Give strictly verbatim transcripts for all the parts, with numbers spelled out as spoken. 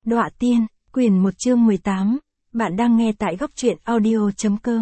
Đọa Tiên, quyển một chương mười tám, bạn đang nghe tại góc truyện audio chấm com.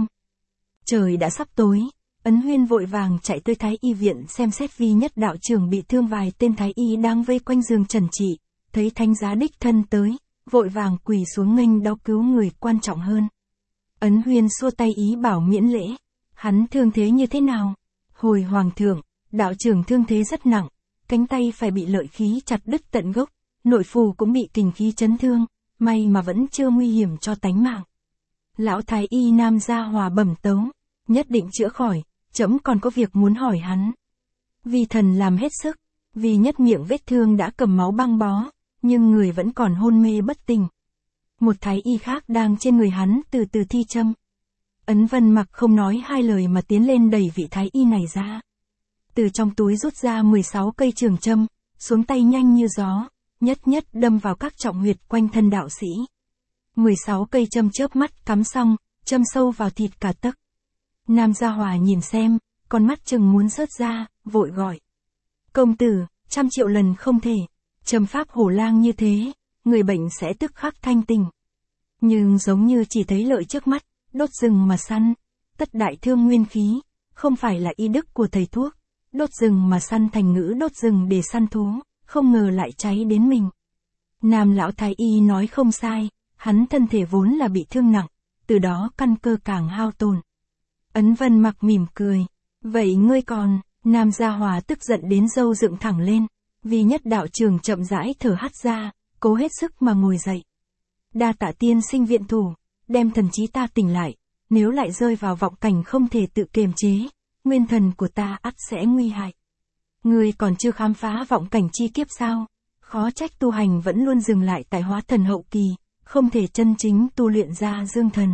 Trời đã sắp tối, Ấn Huyên vội vàng chạy tới Thái Y viện xem xét Vi Nhất đạo trưởng bị thương, vài tên Thái Y đang vây quanh giường trần trị, thấy thánh giá đích thân tới, vội vàng quỳ xuống nghênh đau cứu người quan trọng hơn. Ấn Huyên xua tay ý bảo miễn lễ, hắn thương thế như thế nào? Hồi hoàng thượng, đạo trưởng thương thế rất nặng, cánh tay phải bị lợi khí chặt đứt tận gốc, nội phủ cũng bị kình khí chấn thương, may mà vẫn chưa nguy hiểm cho tánh mạng. Lão Thái Y Nam Gia Hòa bẩm tấu, nhất định chữa khỏi, trẫm còn có việc muốn hỏi hắn. Vi thần làm hết sức, Vi Nhất miệng vết thương đã cầm máu băng bó, nhưng người vẫn còn hôn mê bất tỉnh. Một Thái Y khác đang trên người hắn từ từ thi châm. Ấn Vân Mặc không nói hai lời mà tiến lên đẩy vị Thái Y này ra. Từ trong túi rút ra mười sáu cây trường châm, xuống tay nhanh như gió, nhất nhất đâm vào các trọng huyệt quanh thân đạo sĩ. mười sáu cây châm chớp mắt cắm xong, châm sâu vào thịt cả tấc. Nam Gia Hòa nhìn xem, con mắt chừng muốn rớt ra, vội gọi. Công tử, trăm triệu lần không thể, châm pháp hổ lang như thế, người bệnh sẽ tức khắc thanh tỉnh. Nhưng giống như chỉ thấy lợi trước mắt, đốt rừng mà săn, tất đại thương nguyên khí, không phải là y đức của thầy thuốc, đốt rừng mà săn thành ngữ đốt rừng để săn thú, không ngờ lại cháy đến mình. Nam lão Thái Y nói không sai, hắn thân thể vốn là bị thương nặng, từ đó căn cơ càng hao tổn. Ấn Vân Mặc mỉm cười, vậy ngươi còn? Nam Gia Hòa tức giận đến râu dựng thẳng lên, Vi Nhất đạo trưởng chậm rãi thở hắt ra, cố hết sức mà ngồi dậy. Đa tạ tiên sinh viện thủ, đem thần trí ta tỉnh lại, nếu lại rơi vào vọng cảnh không thể tự kiềm chế, nguyên thần của ta ắt sẽ nguy hại. Ngươi còn chưa khám phá vọng cảnh chi kiếp sao? Khó trách tu hành vẫn luôn dừng lại tại hóa thần hậu kỳ, không thể chân chính tu luyện ra dương thần.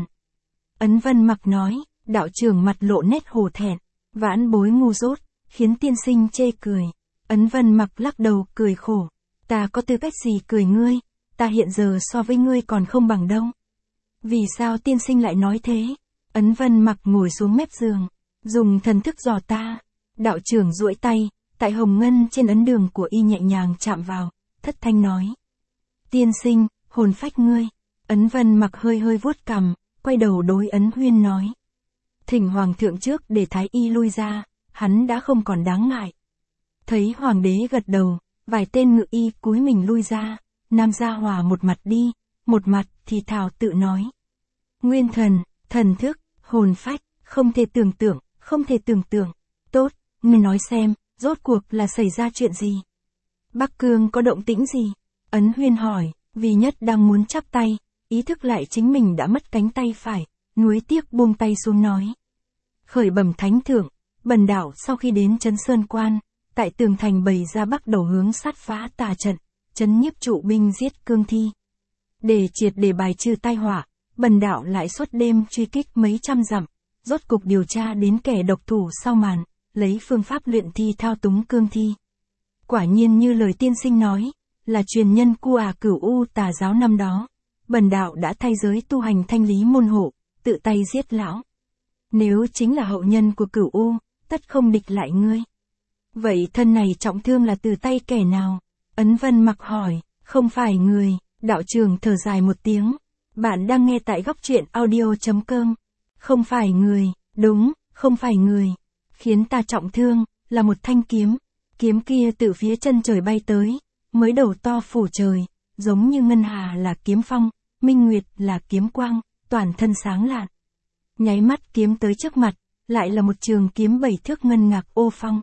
Ấn Vân Mặc nói, đạo trưởng mặt lộ nét hổ thẹn, vãn bối ngu dốt, khiến tiên sinh chê cười. Ấn Vân Mặc lắc đầu cười khổ, ta có tư cách gì cười ngươi, ta hiện giờ so với ngươi còn không bằng đâu. Vì sao tiên sinh lại nói thế? Ấn Vân Mặc ngồi xuống mép giường, dùng thần thức dò ta. Đạo trưởng duỗi tay, tại hồng ngân trên ấn đường của y nhẹ nhàng chạm vào, thất thanh nói. Tiên sinh, hồn phách ngươi. Ấn Vân Mặc hơi hơi vuốt cằm, quay đầu đối Ấn Huyên nói. Thỉnh hoàng thượng trước để Thái Y lui ra, hắn đã không còn đáng ngại. Thấy hoàng đế gật đầu, vài tên ngự y cúi mình lui ra, Nam Gia Hòa một mặt đi, một mặt thì thào tự nói. Nguyên thần, thần thức, hồn phách, không thể tưởng tượng, không thể tưởng tượng. Tốt, ngươi nói xem, rốt cuộc là xảy ra chuyện gì? Bắc Cương có động tĩnh gì? Ấn Huyên hỏi, Vi Nhất đang muốn chắp tay, ý thức lại chính mình đã mất cánh tay phải, nuối tiếc buông tay xuống nói. Khởi bẩm thánh thượng, bần đạo sau khi đến Trấn Sơn Quan, tại tường thành bày ra bắt đầu hướng sát phá tà trận, trấn nhiếp trụ binh giết cương thi. Để triệt để bài trừ tai họa, bần đạo lại suốt đêm truy kích mấy trăm dặm, rốt cục điều tra đến kẻ độc thủ sau màn, lấy phương pháp luyện thi thao túng cương thi. Quả nhiên như lời tiên sinh nói, là truyền nhân cu à Cửu U tà giáo năm đó, bần đạo đã thay giới tu hành thanh lý môn hộ, tự tay giết lão. Nếu chính là hậu nhân của Cửu U, tất không địch lại ngươi. Vậy thân này trọng thương là từ tay kẻ nào? Ấn Vân Mặc hỏi, không phải người. Đạo trưởng thở dài một tiếng. Bạn đang nghe tại góc truyện audio chấm com. Không phải người, đúng, không phải người. Khiến ta trọng thương, là một thanh kiếm. Kiếm kia từ phía chân trời bay tới, mới đầu to phủ trời, giống như ngân hà là kiếm phong, minh nguyệt là kiếm quang, toàn thân sáng lạn. Nháy mắt kiếm tới trước mặt, lại là một trường kiếm bảy thước ngân ngạc ô phong.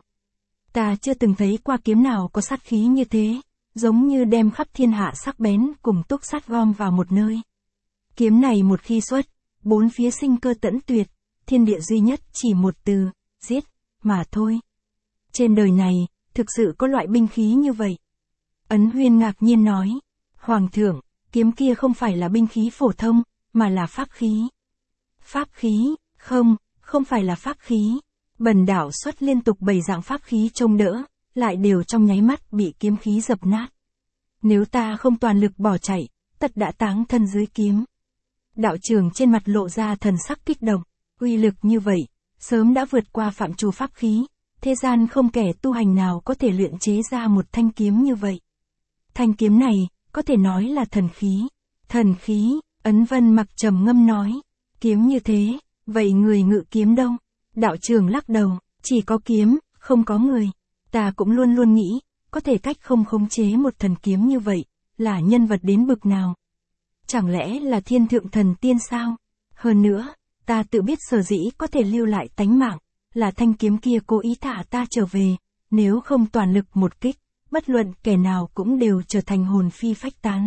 Ta chưa từng thấy qua kiếm nào có sát khí như thế, giống như đem khắp thiên hạ sắc bén cùng túc sát gom vào một nơi. Kiếm này một khi xuất, bốn phía sinh cơ tẫn tuyệt, thiên địa duy nhất chỉ một từ, giết, mà thôi. Trên đời này, thực sự có loại binh khí như vậy. Ấn Huyên ngạc nhiên nói, Hoàng thượng, kiếm kia không phải là binh khí phổ thông, mà là pháp khí. Pháp khí, không, không phải là pháp khí. Bần đạo xuất liên tục bảy dạng pháp khí trông đỡ, lại đều trong nháy mắt bị kiếm khí dập nát. Nếu ta không toàn lực bỏ chạy, tất đã táng thân dưới kiếm. Đạo trưởng trên mặt lộ ra thần sắc kích động, uy lực như vậy, sớm đã vượt qua phạm trù pháp khí, thế gian không kẻ tu hành nào có thể luyện chế ra một thanh kiếm như vậy. Thanh kiếm này, có thể nói là thần khí. Thần khí, Ấn Vân Mặc trầm ngâm nói. Kiếm như thế, vậy người ngự kiếm đâu? Đạo trưởng lắc đầu, chỉ có kiếm, không có người. Ta cũng luôn luôn nghĩ, có thể cách không khống chế một thần kiếm như vậy, là nhân vật đến bực nào. Chẳng lẽ là thiên thượng thần tiên sao? Hơn nữa, ta tự biết sở dĩ có thể lưu lại tánh mạng, là thanh kiếm kia cố ý thả ta trở về, nếu không toàn lực một kích, bất luận kẻ nào cũng đều trở thành hồn phi phách tán.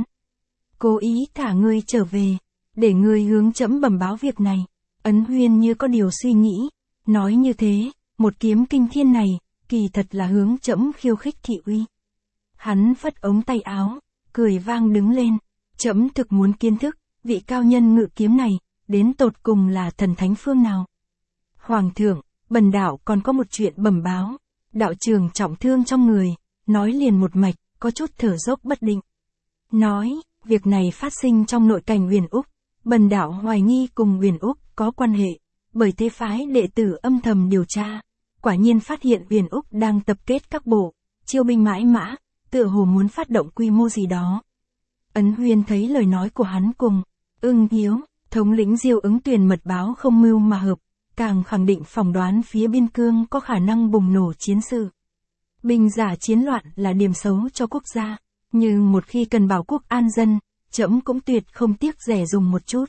Cố ý thả ngươi trở về, để ngươi hướng trẫm bẩm báo việc này. Ấn Huyên như có điều suy nghĩ, nói như thế, một kiếm kinh thiên này, kỳ thật là hướng trẫm khiêu khích thị uy. Hắn phất ống tay áo, cười vang đứng lên, trẫm thực muốn kiến thức, vị cao nhân ngự kiếm này, đến tột cùng là thần thánh phương nào. Hoàng thượng, bần đạo còn có một chuyện bẩm báo, đạo trường trọng thương trong người, nói liền một mạch, có chút thở dốc bất định. Nói, việc này phát sinh trong nội cảnh Huyền Úc, bần đạo hoài nghi cùng Huyền Úc có quan hệ, bởi thế phái đệ tử âm thầm điều tra, quả nhiên phát hiện Huyền Úc đang tập kết các bộ, chiêu binh mãi mã, tựa hồ muốn phát động quy mô gì đó. Ấn Huyên thấy lời nói của hắn cùng, ưng hiếu, thống lĩnh Diêu Ứng Tuyền mật báo không mưu mà hợp, càng khẳng định phỏng đoán phía biên cương có khả năng bùng nổ chiến sự. Binh giả chiến loạn là điểm xấu cho quốc gia, nhưng một khi cần bảo quốc an dân, trẫm cũng tuyệt không tiếc rẻ dùng một chút.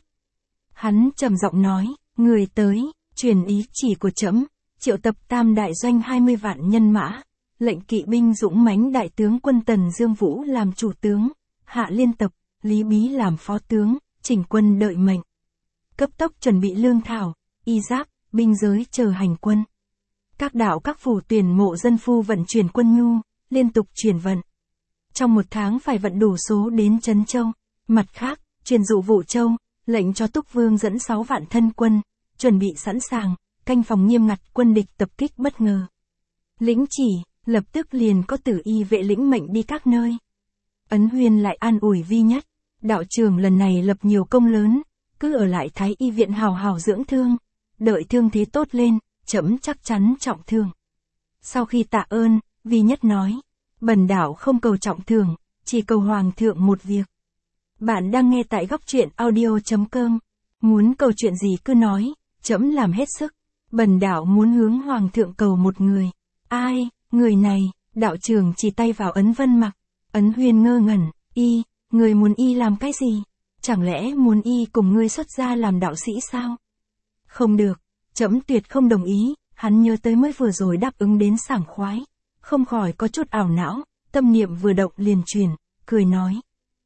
Hắn trầm giọng nói, người tới, truyền ý chỉ của trẫm, triệu tập tam đại doanh hai mươi vạn nhân mã, lệnh kỵ binh dũng mãnh đại tướng quân Tần Dương Vũ làm chủ tướng, Hạ Liên Tập, Lý Bí làm phó tướng, chỉnh quân đợi mệnh. Cấp tốc chuẩn bị lương thảo, y giáp, binh giới chờ hành quân. Các đạo các phủ tuyển mộ dân phu vận chuyển quân nhu, liên tục chuyển vận. Trong một tháng phải vận đủ số đến Trấn Châu. Mặt khác, truyền dụ Vũ Châu, lệnh cho Túc Vương dẫn sáu vạn thân quân, chuẩn bị sẵn sàng, canh phòng nghiêm ngặt quân địch tập kích bất ngờ. Lĩnh chỉ, lập tức liền có tử y vệ lĩnh mệnh đi các nơi. Ấn Huyên lại an ủi Vi Nhất, đạo trưởng lần này lập nhiều công lớn, cứ ở lại Thái Y viện hào hào dưỡng thương, đợi thương thế tốt lên, trẫm chắc chắn trọng thương. Sau khi tạ ơn, Vi Nhất nói, bần đạo không cầu trọng thưởng, chỉ cầu hoàng thượng một việc. Bạn đang nghe tại góc truyện audio chấm com, muốn cầu chuyện gì cứ nói, trẫm làm hết sức. Bần đạo muốn hướng hoàng thượng cầu một người. Ai, người này? Đạo trưởng chỉ tay vào Ấn Vân Mặc. Ấn Huyên ngơ ngẩn, y, người muốn y làm cái gì? Chẳng lẽ muốn y cùng ngươi xuất gia làm đạo sĩ sao? Không được, trẫm tuyệt không đồng ý. Hắn nhớ tới mới vừa rồi đáp ứng đến sảng khoái, không khỏi có chút ảo não, tâm niệm vừa động liền chuyển, cười nói.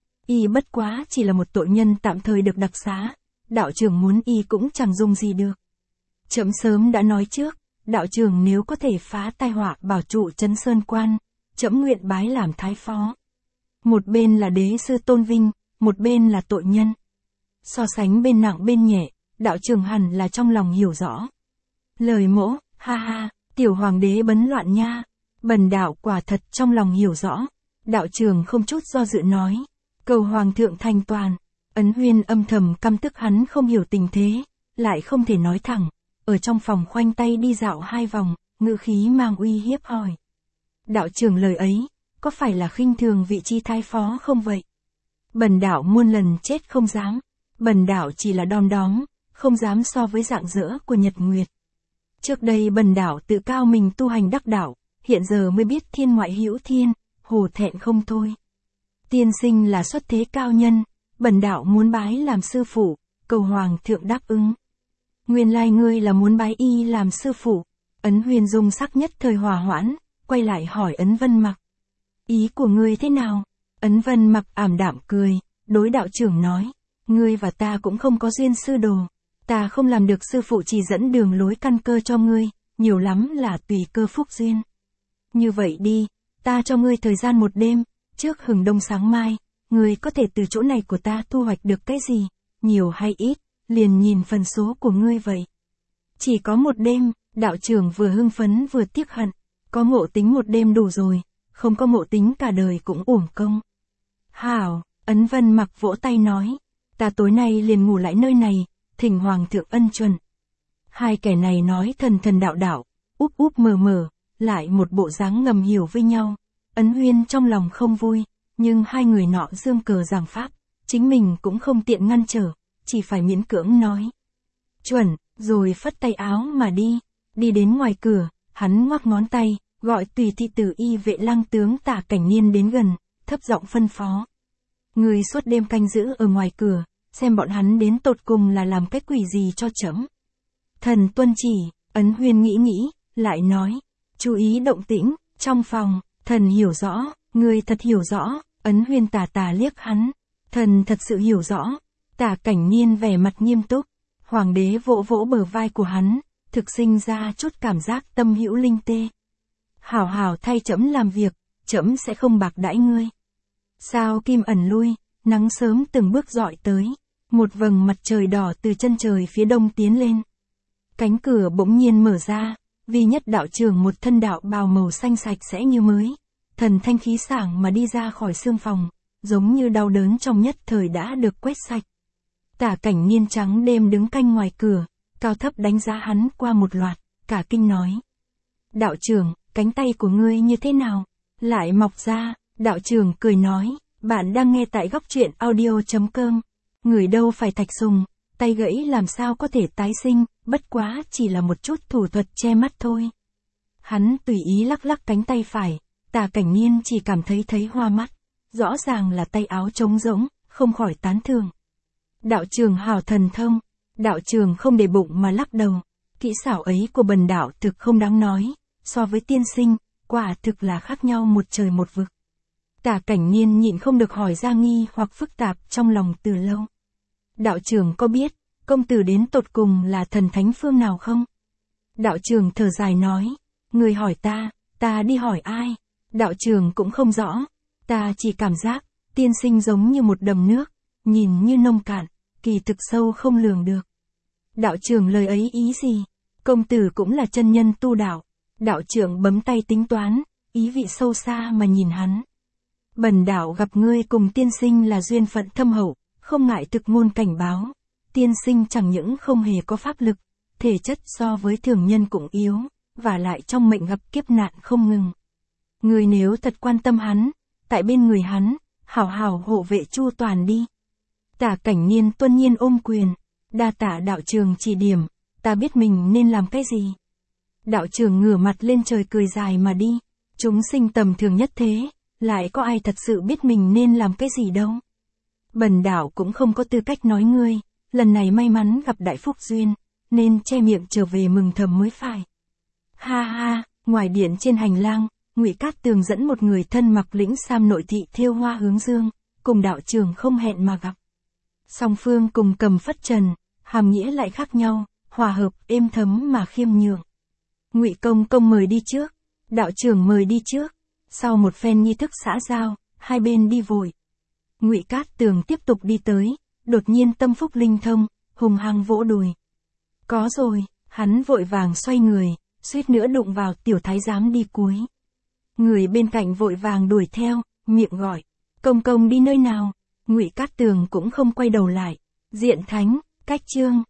Y bất quá chỉ là một tội nhân tạm thời được đặc xá, đạo trưởng muốn y cũng chẳng dùng gì được. Trẫm sớm đã nói trước, đạo trưởng nếu có thể phá tai họa bảo trụ Trấn Sơn Quan, trẫm nguyện bái làm thái phó. Một bên là đế sư tôn vinh, một bên là tội nhân. So sánh bên nặng bên nhẹ, đạo trưởng hẳn là trong lòng hiểu rõ. Lời mỗ, ha ha, tiểu hoàng đế bấn loạn nha. Bần đạo quả thật trong lòng hiểu rõ. Đạo trưởng không chút do dự nói, cầu hoàng thượng thành toàn. Ấn Huyên âm thầm căm tức hắn không hiểu tình thế, lại không thể nói thẳng. Ở trong phòng khoanh tay đi dạo hai vòng, ngữ khí mang uy hiếp hỏi. Đạo trưởng lời ấy, có phải là khinh thường vị trí thái phó không vậy? Bần đạo muôn lần chết không dám. Bần đạo chỉ là đom đóm, không dám so với dạng dỡ của Nhật Nguyệt. Trước đây bần đạo tự cao mình tu hành đắc đạo, hiện giờ mới biết thiên ngoại hữu thiên, hổ thẹn không thôi. Tiên sinh là xuất thế cao nhân, bần đạo muốn bái làm sư phụ, cầu hoàng thượng đáp ứng. Nguyên lai ngươi là muốn bái y làm sư phụ. Ấn Huyên dung sắc nhất thời hòa hoãn, quay lại hỏi Ấn Vân Mặc. Ý của ngươi thế nào? Ấn Vân Mặc ảm đạm cười, đối đạo trưởng nói, ngươi và ta cũng không có duyên sư đồ. Ta không làm được sư phụ chỉ dẫn đường lối căn cơ cho ngươi, nhiều lắm là tùy cơ phúc duyên. Như vậy đi, ta cho ngươi thời gian một đêm, trước hừng đông sáng mai, ngươi có thể từ chỗ này của ta thu hoạch được cái gì, nhiều hay ít, liền nhìn phần số của ngươi vậy. Chỉ có một đêm, đạo trưởng vừa hưng phấn vừa tiếc hận, có ngộ tính một đêm đủ rồi, không có ngộ tính cả đời cũng uổng công. Hảo, Ấn Vân Mặc vỗ tay nói, ta tối nay liền ngủ lại nơi này, thỉnh hoàng thượng ân chuẩn. Hai kẻ này nói thần thần đạo đạo, úp úp mờ mờ, lại một bộ dáng ngầm hiểu với nhau. Ấn Huyên trong lòng không vui, nhưng hai người nọ dương cờ giảng pháp, chính mình cũng không tiện ngăn trở, chỉ phải miễn cưỡng nói. Chuẩn, rồi phất tay áo mà đi, đi đến ngoài cửa, hắn ngoắc ngón tay, gọi tùy thị tử y vệ lang tướng Tả Cảnh Niên đến gần, thấp giọng phân phó. Người suốt đêm canh giữ ở ngoài cửa, xem bọn hắn đến tột cùng là làm cái quỷ gì cho trẫm. Thần tuân chỉ, Ấn Huyên nghĩ nghĩ, lại nói, chú ý động tĩnh, trong phòng, thần hiểu rõ, người thật hiểu rõ, Ấn Huyên tà tà liếc hắn, thần thật sự hiểu rõ. Tả Cảnh Niên vẻ mặt nghiêm túc, hoàng đế vỗ vỗ bờ vai của hắn, thực sinh ra chút cảm giác tâm hữu linh tê. Hảo hảo thay trẫm làm việc, trẫm sẽ không bạc đãi ngươi. Sao kim ẩn lui, nắng sớm từng bước dọi tới, một vầng mặt trời đỏ từ chân trời phía đông tiến lên. Cánh cửa bỗng nhiên mở ra, Vi Nhất đạo trưởng một thân đạo bào màu xanh sạch sẽ như mới, thần thanh khí sảng mà đi ra khỏi xương phòng, giống như đau đớn trong nhất thời đã được quét sạch. Tả Cảnh Niên trắng đêm đứng canh ngoài cửa, cao thấp đánh giá hắn qua một loạt, cả kinh nói. Đạo trưởng, cánh tay của ngươi như thế nào? Lại mọc ra, đạo trưởng cười nói, bạn đang nghe tại góc truyện audio chấm com. Người đâu phải thạch sùng, tay gãy làm sao có thể tái sinh, bất quá chỉ là một chút thủ thuật che mắt thôi. Hắn tùy ý lắc lắc cánh tay phải, Tả Cảnh Niên chỉ cảm thấy thấy hoa mắt, rõ ràng là tay áo trống rỗng, không khỏi tán thưởng. Đạo trường hảo thần thông, đạo trường không để bụng mà lắc đầu, kỹ xảo ấy của bần đạo thực không đáng nói, so với tiên sinh, quả thực là khác nhau một trời một vực. Tả Cảnh Niên nhịn không được hỏi ra nghi hoặc phức tạp trong lòng từ lâu. Đạo trưởng có biết, công tử đến tột cùng là thần thánh phương nào không? Đạo trưởng thở dài nói, người hỏi ta, ta đi hỏi ai? Đạo trưởng cũng không rõ, ta chỉ cảm giác, tiên sinh giống như một đầm nước, nhìn như nông cạn, kỳ thực sâu không lường được. Đạo trưởng lời ấy ý gì? Công tử cũng là chân nhân tu đạo. Đạo trưởng bấm tay tính toán, ý vị sâu xa mà nhìn hắn. Bần đạo gặp ngươi cùng tiên sinh là duyên phận thâm hậu, không ngại thực ngôn cảnh báo. Tiên sinh chẳng những không hề có pháp lực, thể chất so với thường nhân cũng yếu, và lại trong mệnh gặp kiếp nạn không ngừng. Ngươi nếu thật quan tâm hắn, tại bên người hắn, hảo hảo hộ vệ chu toàn đi. Tả Cảnh Niên tuân nhiên ôm quyền, đa tạ đạo trường chỉ điểm, ta biết mình nên làm cái gì. Đạo trưởng ngửa mặt lên trời cười dài mà đi, chúng sinh tầm thường nhất thế, lại có ai thật sự biết mình nên làm cái gì đâu. Bần đạo cũng không có tư cách nói ngươi, lần này may mắn gặp đại phúc duyên, nên che miệng trở về mừng thầm mới phải. Ha ha, ngoài điện trên hành lang, Ngụy Cát Tường dẫn một người thân mặc lĩnh sam nội thị thêu hoa hướng dương, cùng đạo trưởng không hẹn mà gặp. Song phương cùng cầm phất trần, hàm nghĩa lại khác nhau, hòa hợp êm thấm mà khiêm nhường. Ngụy công công mời đi trước, đạo trưởng mời đi trước. Sau một phen nghi thức xã giao, hai bên đi vội. Ngụy Cát Tường tiếp tục đi tới, đột nhiên tâm phúc linh thông, hùng hăng vỗ đùi. Có rồi, hắn vội vàng xoay người, suýt nữa đụng vào tiểu thái giám đi cuối. Người bên cạnh vội vàng đuổi theo, miệng gọi, công công đi nơi nào? Ngụy Cát Tường cũng không quay đầu lại. Diện thánh, cách chương,